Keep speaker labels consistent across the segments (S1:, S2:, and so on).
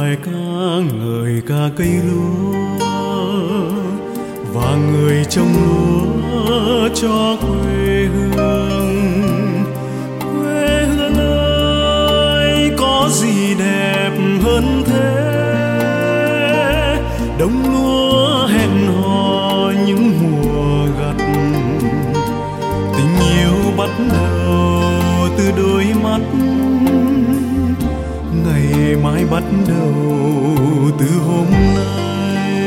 S1: bài ca ngợi ca cây lúa và người trồng lúa cho quê hương. Quê hương ơi, có gì đẹp hơn thế? Đống lúa hẹn hò những mùa gặt, tình yêu bắt đầu từ đôi mắt, ngày mai bắt đầu từ hôm nay.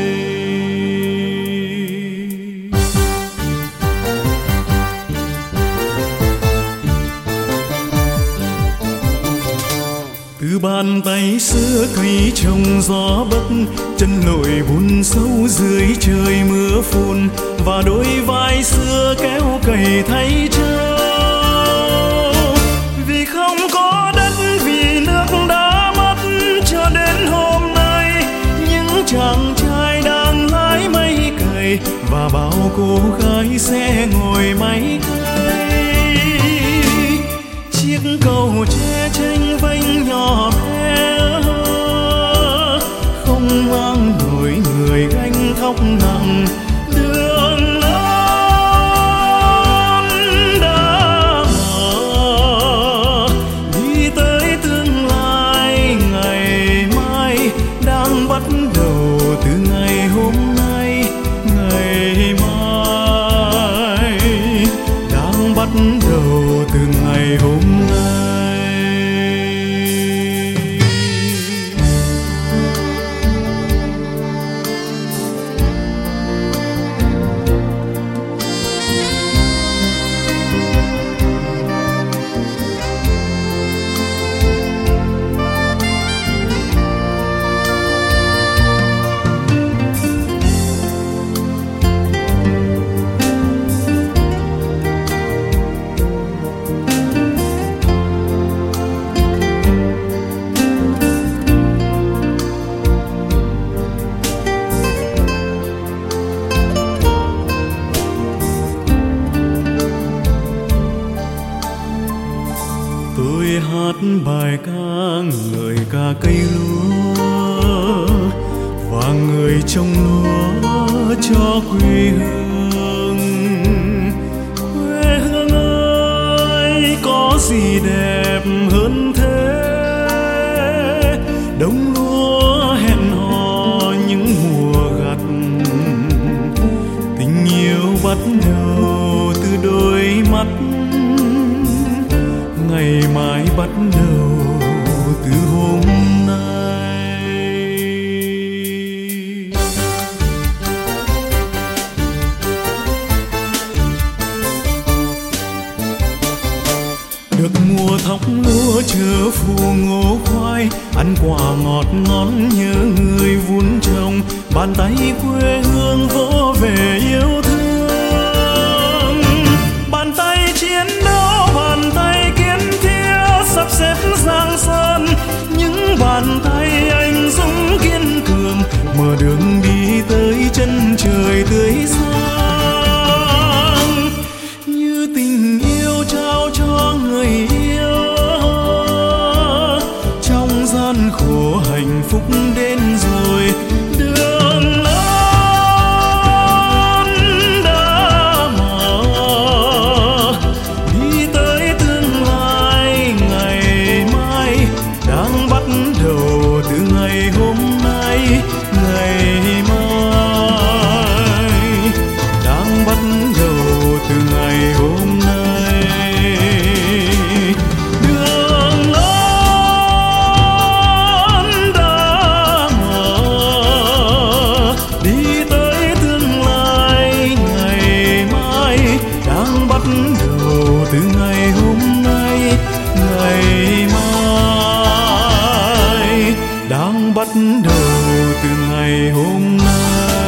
S1: Từ bàn tay xưa cây trồng gió bấc, chân lội bùn sâu dưới trời mưa phùn, và đôi vai xưa kéo cày thay trâu. Vì không có đất, vì nước đã mất, cho đến hôm nay những chàng trai đang lái máy cày và bao cô gái sẽ ngồi máy cày. Chiếc cầu tre tranh vênh nhỏ bé không mang nổi người gánh thóc nặng. Đường lớn đã mở đi tới tương lai, ngày mai đang bắt đầu từ ngày hôm nay. Ngày mai đang bắt đầu từ ngày hôm nay. Tôi hát bài ca ngợi ca cây lúa và người trồng lúa cho quê hương. Quê hương ơi, có gì đẹp hơn thế? Đống lúa hẹn hò những mùa gặt, tình yêu bắt đầu từ đôi mắt, ngày mai bắt đầu từ hôm nay. Được mùa thóc lúa chờ phù ngô khoai, ăn quả ngọt ngon nhớ người vun trồng, bàn tay quê hương vỗ về yêu thương. Bàn tay chiến đấu, bàn tay sắp xếp giang sơn, những bàn tay anh dũng kiên cường mở đường đi tới chân trời tươi sáng. Như tình yêu trao cho người yêu, trong gian khổ hạnh phúc đến rồi. Đường lớn đã mở đi tới tương lai, ngày mai đang bắt đầu từ ngày hôm nay. Ngày mai đang bắt đầu từ ngày hôm nay. Đường lớn đã mở đi tới tương lai, ngày mai đang bắt đầu từ ngày hôm nay. Ngày mai đang bắt đầu từ ngày hôm nay.